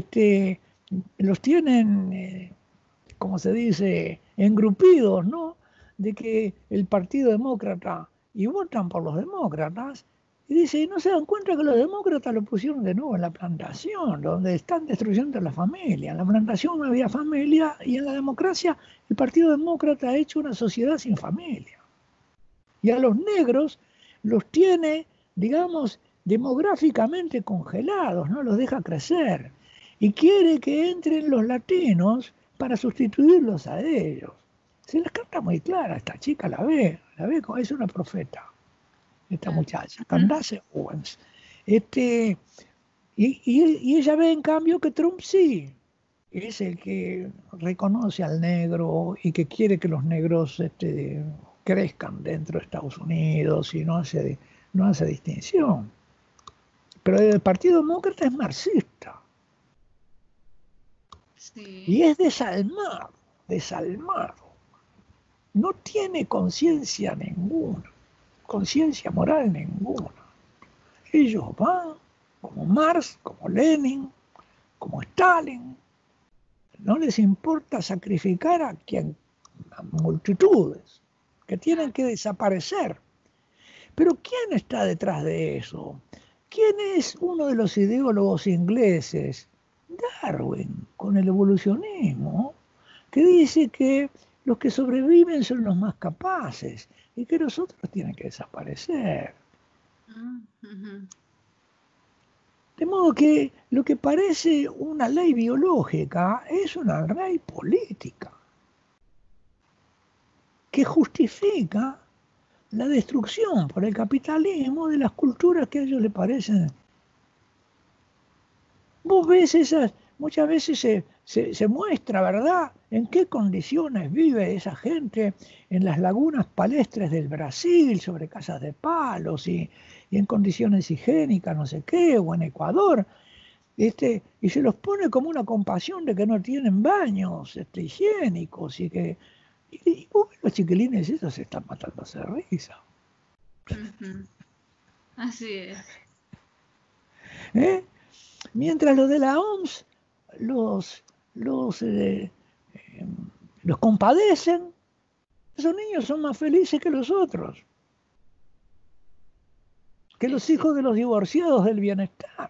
como se dice, engrupidos, ¿no? De que el Partido Demócrata, y votan por los demócratas, y dice, y no se dan cuenta que los demócratas lo pusieron de nuevo en la plantación, donde están destruyendo la familia. En la plantación no había familia, y en la democracia el Partido Demócrata ha hecho una sociedad sin familia. Y a los negros los tiene, digamos, demográficamente congelados, no los deja crecer. Y quiere que entren los latinos para sustituirlos a ellos. Se les canta muy clara, esta chica la ve como es una profeta, esta muchacha, Candace Owens. Y ella ve en cambio que Trump sí es el que reconoce al negro y que quiere que los negros crezcan dentro de Estados Unidos y no hace distinción. Pero el Partido Demócrata es marxista. Sí. Y es desalmado. No tiene conciencia ninguna, conciencia moral ninguna. Ellos van como Marx, como Lenin, como Stalin. No les importa sacrificar a multitudes que tienen que desaparecer. Pero ¿quién está detrás de eso? ¿Quién es uno de los ideólogos ingleses? Darwin, con el evolucionismo, que dice que los que sobreviven son los más capaces y que los otros tienen que desaparecer. De modo que lo que parece una ley biológica es una ley política que justifica la destrucción por el capitalismo de las culturas que a ellos les parecen. Vos ves muchas veces se muestra, ¿verdad?, en qué condiciones vive esa gente en las lagunas palestres del Brasil, sobre casas de palos y en condiciones higiénicas, no sé qué, o en Ecuador, y se los pone como una compasión de que no tienen baños higiénicos y vos ves los chiquilines esos se están matando de risa. Así es. Mientras los de la OMS los compadecen, esos niños son más felices que los otros, que los hijos de los divorciados del bienestar.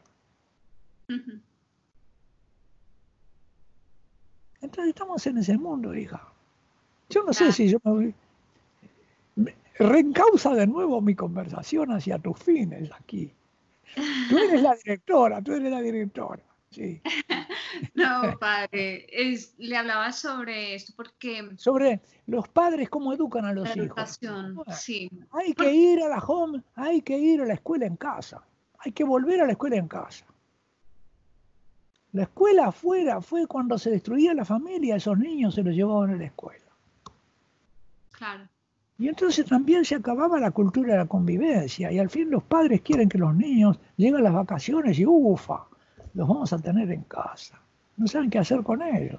Entonces estamos en ese mundo, hija. Yo no sé si yo me reencausa de nuevo mi conversación hacia tus fines aquí. Tú eres la directora. Sí. No, padre, le hablaba sobre esto porque... Sobre los padres, cómo educan a los hijos. Bueno, sí. Hay que ir a hay que ir a la escuela en casa. Hay que volver a la escuela en casa. La escuela afuera fue cuando se destruía la familia, esos niños se los llevaban a la escuela. Claro. Y entonces también se acababa la cultura de la convivencia y al fin los padres quieren que los niños lleguen las vacaciones y ufa, los vamos a tener en casa. No saben qué hacer con ellos.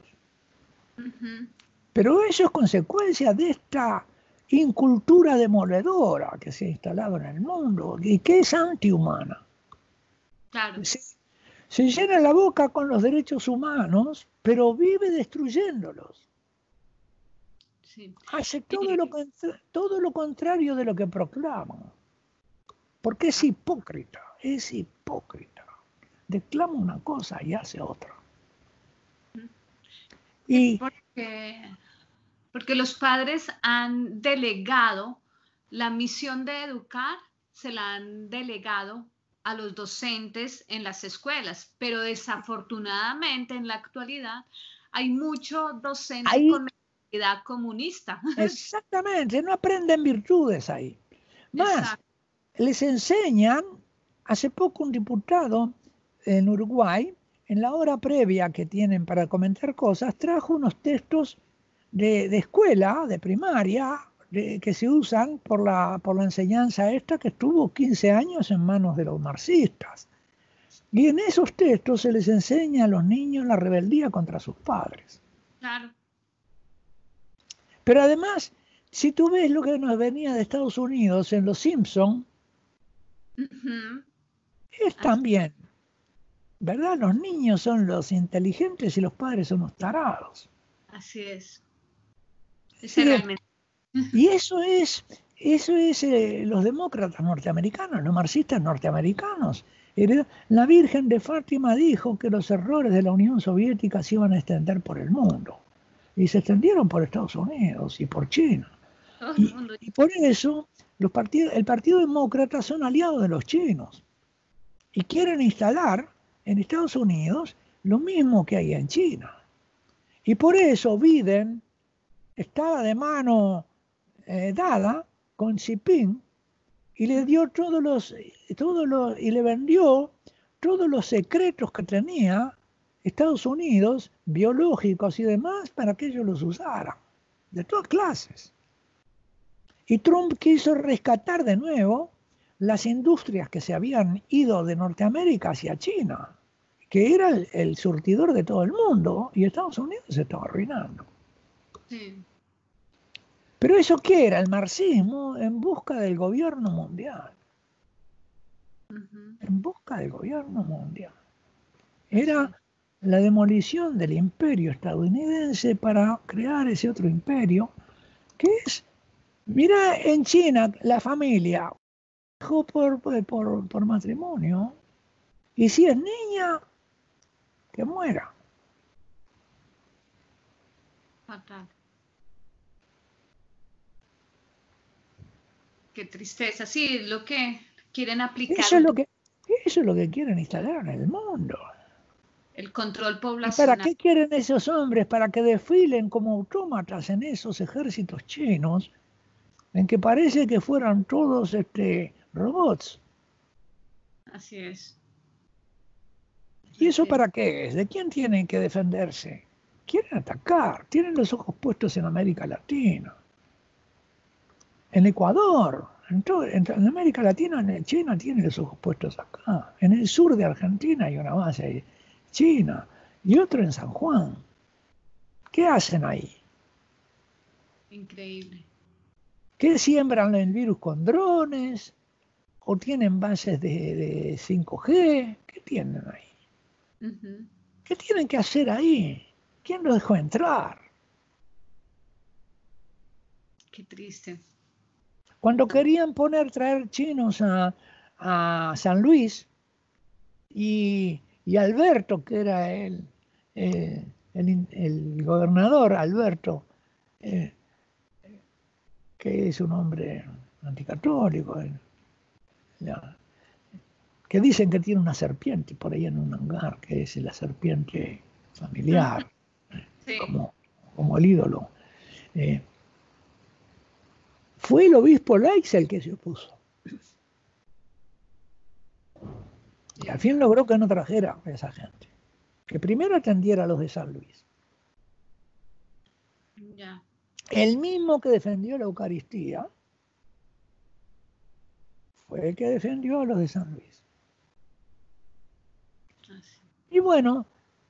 Pero eso es consecuencia de esta incultura demoledora que se ha instalado en el mundo y que es antihumana. Claro. Se llena la boca con los derechos humanos, pero vive destruyéndolos. Sí. Hace todo lo contrario de lo que proclama. Porque es hipócrita, es hipócrita. Declama una cosa y hace otra. Y porque los padres han delegado la misión de educar, se la han delegado a los docentes en las escuelas, pero desafortunadamente en la actualidad hay mucho docente con mentalidad comunista. Exactamente, no aprenden virtudes ahí. Más, Exacto. les enseñan, hace poco un diputado en Uruguay, en la hora previa que tienen para comentar cosas, trajo unos textos de escuela, de primaria, que se usan por la enseñanza esta que estuvo 15 años en manos de los marxistas. Y en esos textos se les enseña a los niños la rebeldía contra sus padres. Claro. Pero además, si tú ves lo que nos venía de Estados Unidos en Los Simpson, es también, ¿verdad? Los niños son los inteligentes y los padres son los tarados. Así es. Realmente. Y eso es los demócratas norteamericanos, los marxistas norteamericanos. La Virgen de Fátima dijo que los errores de la Unión Soviética se iban a extender por el mundo. Y se extendieron por Estados Unidos y por China. Y por eso el Partido Demócrata son aliados de los chinos. Y quieren instalar en Estados Unidos lo mismo que hay en China. Y por eso Biden estaba de mano dada con Xi Jinping y le dio y le vendió todos los secretos que tenía Estados Unidos, biológicos y demás, para que ellos los usaran, de todas clases. Y Trump quiso rescatar de nuevo las industrias que se habían ido de Norteamérica hacia China, que era el surtidor de todo el mundo, y Estados Unidos se estaba arruinando. Sí. Pero eso ¿qué era? El marxismo en busca del gobierno mundial. En busca del gobierno mundial. Era la demolición del imperio estadounidense para crear ese otro imperio, que es, mira, en China la familia dejó por matrimonio, y si es niña, que muera. Fatal. Qué tristeza. Sí, es lo que quieren aplicar. Eso es lo que quieren instalar en el mundo. El control poblacional. ¿Y para qué quieren esos hombres? Para que desfilen como autómatas en esos ejércitos chinos, en que parece que fueran todos robots. Así es. ¿Y eso para qué es? ¿De quién tienen que defenderse? Quieren atacar, tienen los ojos puestos en América Latina, en Ecuador, en América Latina, en China tiene los ojos puestos acá, en el sur de Argentina hay una base china y otro en San Juan. ¿Qué hacen ahí? Increíble. ¿Qué siembran el virus con drones? ¿O tienen bases de 5G? ¿Qué tienen ahí? ¿Qué tienen que hacer ahí? ¿Quién los dejó entrar? Qué triste. Cuando querían traer chinos a San Luis y Alberto, que era el gobernador, Alberto, que es un hombre anticatólico, que dicen que tiene una serpiente por ahí en un hangar, que es la serpiente familiar, sí, como el ídolo. Fue el obispo Leix el que se opuso. Y al fin logró que no trajera a esa gente. que primero atendiera a los de San Luis. Ya. El mismo que defendió la Eucaristía fue el que defendió a los de San Luis. Así. Y bueno,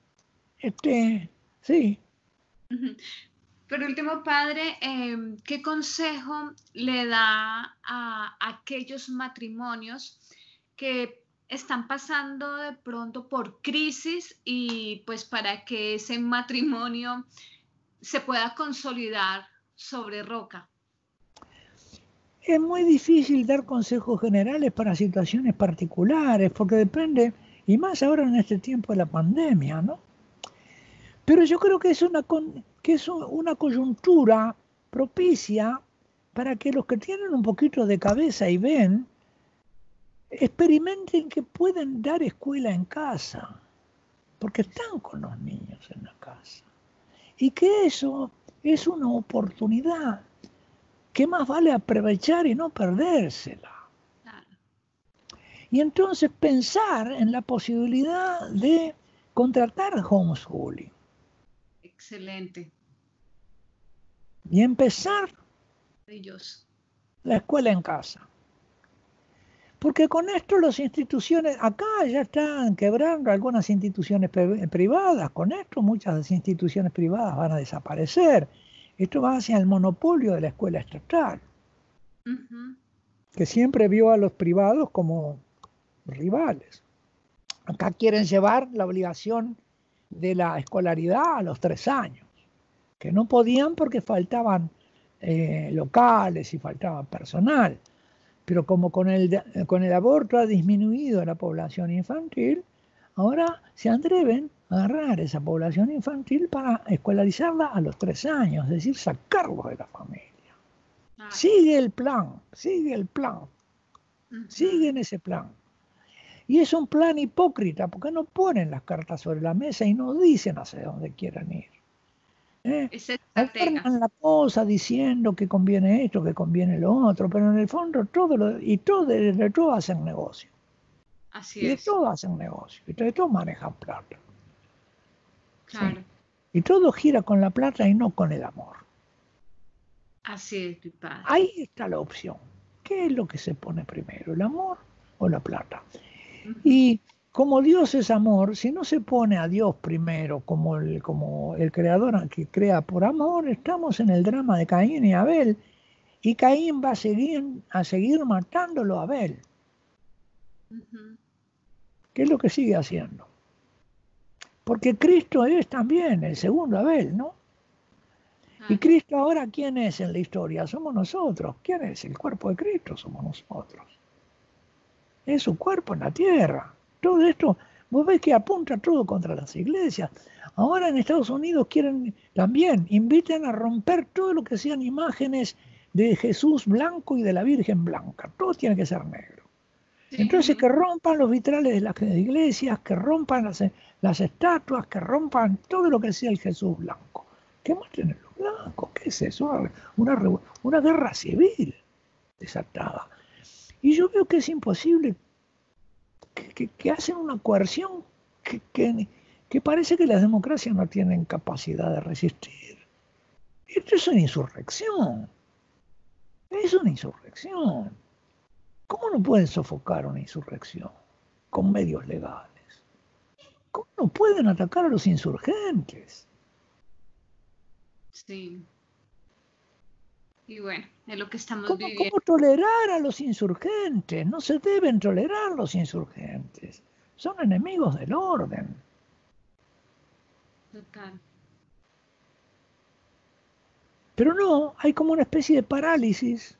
sí. Por último, padre, ¿qué consejo le da a aquellos matrimonios que están pasando de pronto por crisis y pues para que ese matrimonio se pueda consolidar sobre roca? Es muy difícil dar consejos generales para situaciones particulares, porque depende, y más ahora en este tiempo de la pandemia, ¿no? Pero yo creo que es una coyuntura propicia para que los que tienen un poquito de cabeza y ven, experimenten que pueden dar escuela en casa, porque están con los niños en la casa. Y que eso es una oportunidad que más vale aprovechar y no perdérsela. Claro. Y entonces pensar en la posibilidad de contratar homeschooling. Excelente. Y empezar Maravilloso. la escuela en casa. Porque con esto las instituciones, acá ya están quebrando algunas instituciones privadas, con esto muchas de las instituciones privadas van a desaparecer. Esto va hacia el monopolio de la escuela estatal, que siempre vio a los privados como rivales. Acá quieren llevar la obligación de la escolaridad a los 3 años, que no podían porque faltaban locales y faltaba personal. Pero como con el aborto ha disminuido la población infantil, ahora se atreven a agarrar esa población infantil para escolarizarla a los 3 años, es decir, sacarlos de la familia. Sigue el plan, sigue en ese plan. Y es un plan hipócrita, porque no ponen las cartas sobre la mesa y no dicen hacia dónde quieren ir. Alternan la cosa diciendo que conviene esto, que conviene lo otro, pero en el fondo de todo hacen negocio. Así y de es. todo hacen negocio, y de todo manejan plata. Claro. Sí. Y todo gira con la plata y no con el amor. Así es, mi padre. Ahí está la opción. ¿Qué es lo que se pone primero, el amor o la plata? Y como Dios es amor, si no se pone a Dios primero como el creador que crea por amor, estamos en el drama de Caín y Abel. Y Caín va a seguir matándolo a Abel. ¿Qué es lo que sigue haciendo? Porque Cristo es también el segundo Abel, ¿no? Y Cristo ahora, ¿quién es en la historia? Somos nosotros. ¿Quién es? El cuerpo de Cristo somos nosotros. Es su cuerpo en la tierra. Todo esto, vos ves que apunta todo contra las iglesias. Ahora en Estados Unidos también, inviten a romper todo lo que sean imágenes de Jesús blanco y de la Virgen blanca. Todo tiene que ser negro. Entonces que rompan los vitrales de las iglesias, que rompan las estatuas, que rompan todo lo que sea el Jesús blanco. ¿Qué más tienen los blancos? ¿Qué es eso? Una guerra civil desatada. Y yo veo que es imposible, que hacen una coerción que parece que las democracias no tienen capacidad de resistir. Esto es una insurrección. Es una insurrección. ¿Cómo no pueden sofocar una insurrección con medios legales? ¿Cómo no pueden atacar a los insurgentes? Sí. Y bueno, es lo que estamos viviendo. ¿Cómo tolerar a los insurgentes? No se deben tolerar los insurgentes. Son enemigos del orden. Total. Pero no, hay como una especie de parálisis.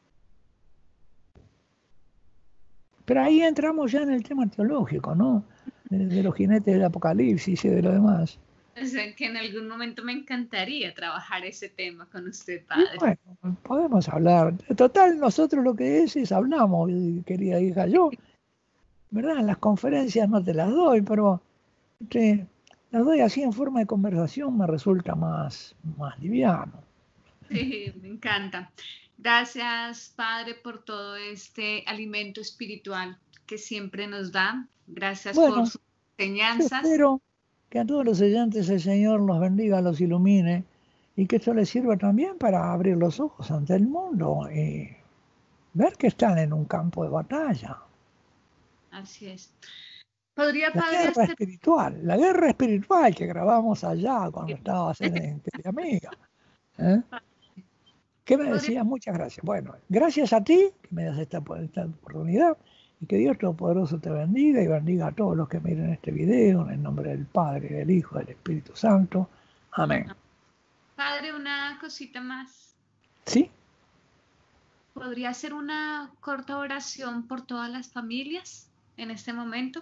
Pero ahí entramos ya en el tema teológico, ¿no? De los jinetes del Apocalipsis y de lo demás. O sea, que en algún momento me encantaría trabajar ese tema con usted, padre. Y bueno, podemos hablar. Total, nosotros lo que es hablamos, querida hija. Yo, ¿verdad? En las conferencias no te las doy, pero las doy así en forma de conversación, me resulta más liviano. Sí, me encanta. Gracias, Padre, por todo este alimento espiritual que siempre nos da. Gracias por sus enseñanzas. Que a todos los oyentes el Señor los bendiga, los ilumine y que esto les sirva también para abrir los ojos ante el mundo y ver que están en un campo de batalla. Así es. ¿Podría, padre, hacer... La guerra espiritual que grabamos allá cuando estabas en Teleamiga. ¿Eh? ¿Qué me ¿Podría... decías? Muchas gracias. Bueno, gracias a ti que me das esta oportunidad y que Dios Todopoderoso te bendiga y bendiga a todos los que miren este video en el nombre del Padre, del Hijo, del Espíritu Santo. Amén. Padre, una cosita más. ¿Sí? ¿Podría hacer una corta oración por todas las familias en este momento?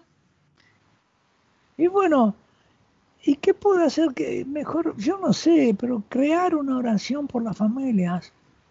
Y bueno, ¿y qué puedo hacer que mejor? Yo no sé, pero crear una oración por las familias.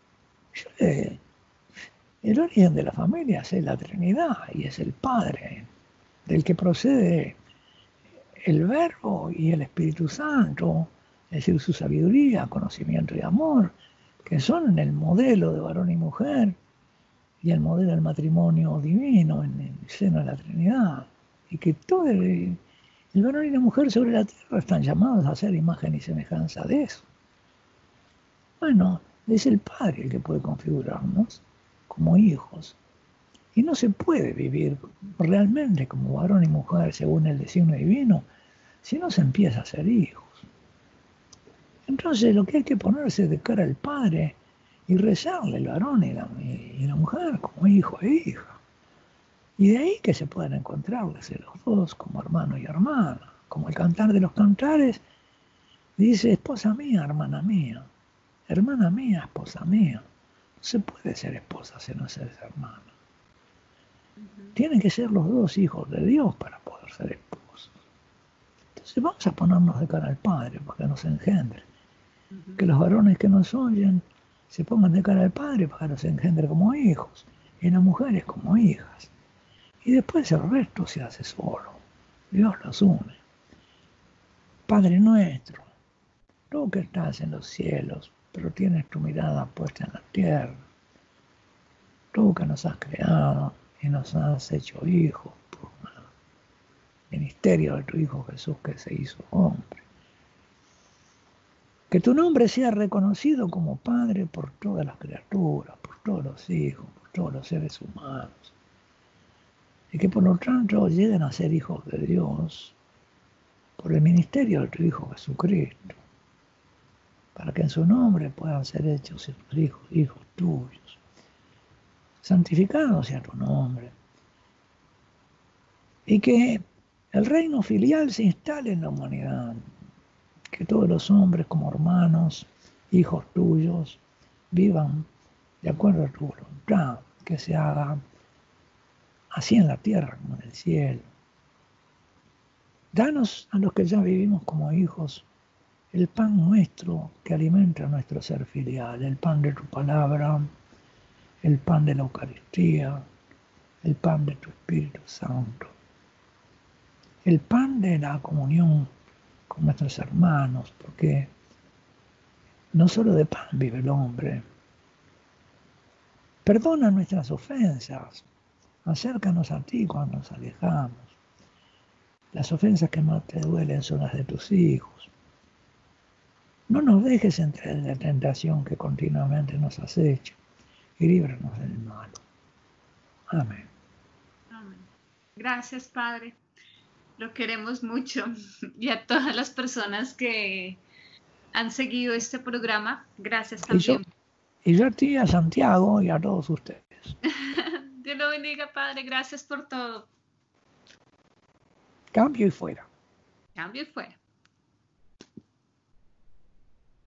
El origen de las familias es la Trinidad y es el Padre, del que procede el Verbo y el Espíritu Santo, es decir, su sabiduría, conocimiento y amor, que son el modelo de varón y mujer y el modelo del matrimonio divino en el seno de la Trinidad, y que todo el varón y la mujer sobre la tierra están llamados a ser imagen y semejanza de eso. Bueno, es el Padre el que puede configurarnos como hijos. Y no se puede vivir realmente como varón y mujer según el designio divino si no se empieza a ser hijos. Entonces lo que hay que ponerse de cara al Padre y rezarle el varón y la mujer como hijo e hija. Y de ahí que se puedan encontrarles los dos como hermano y hermana. Como el Cantar de los Cantares dice, esposa mía, hermana mía esposa mía. No se puede ser esposa si no ser hermana. Tienen que ser los dos hijos de Dios para poder ser esposos. Entonces vamos a ponernos de cara al Padre para que nos engendre. Que los varones que nos oyen se pongan de cara al Padre para que nos engendre como hijos y las mujeres como hijas. Y después el resto se hace solo. Dios los une. Padre nuestro, tú que estás en los cielos, pero tienes tu mirada puesta en la tierra. Tú que nos has creado y nos has hecho hijos por el ministerio de tu Hijo Jesús que se hizo hombre. Que tu nombre sea reconocido como Padre por todas las criaturas, por todos los hijos, por todos los seres humanos. Y que por lo tanto lleguen a ser hijos de Dios por el ministerio de tu Hijo Jesucristo, para que en su nombre puedan ser hechos hijos tuyos. Santificado sea tu nombre. Y que el reino filial se instale en la humanidad. Que todos los hombres como hermanos, hijos tuyos, vivan de acuerdo a tu voluntad, que se haga así en la tierra como en el cielo. Danos a los que ya vivimos como hijos el pan nuestro que alimenta nuestro ser filial, el pan de tu palabra, el pan de la Eucaristía, el pan de tu Espíritu Santo, el pan de la comunión con nuestros hermanos, porque no solo de pan vive el hombre. Perdona nuestras ofensas, acércanos a ti cuando nos alejamos. Las ofensas que más te duelen son las de tus hijos. No nos dejes entrar en la tentación que continuamente nos acecha y líbranos del mal. Amén. Amén. Gracias, Padre. Lo queremos mucho. Y a todas las personas que han seguido este programa, gracias también. Y yo a ti, a Santiago y a todos ustedes. Dios lo bendiga, Padre. Gracias por todo. Cambio y fuera. Cambio y fuera.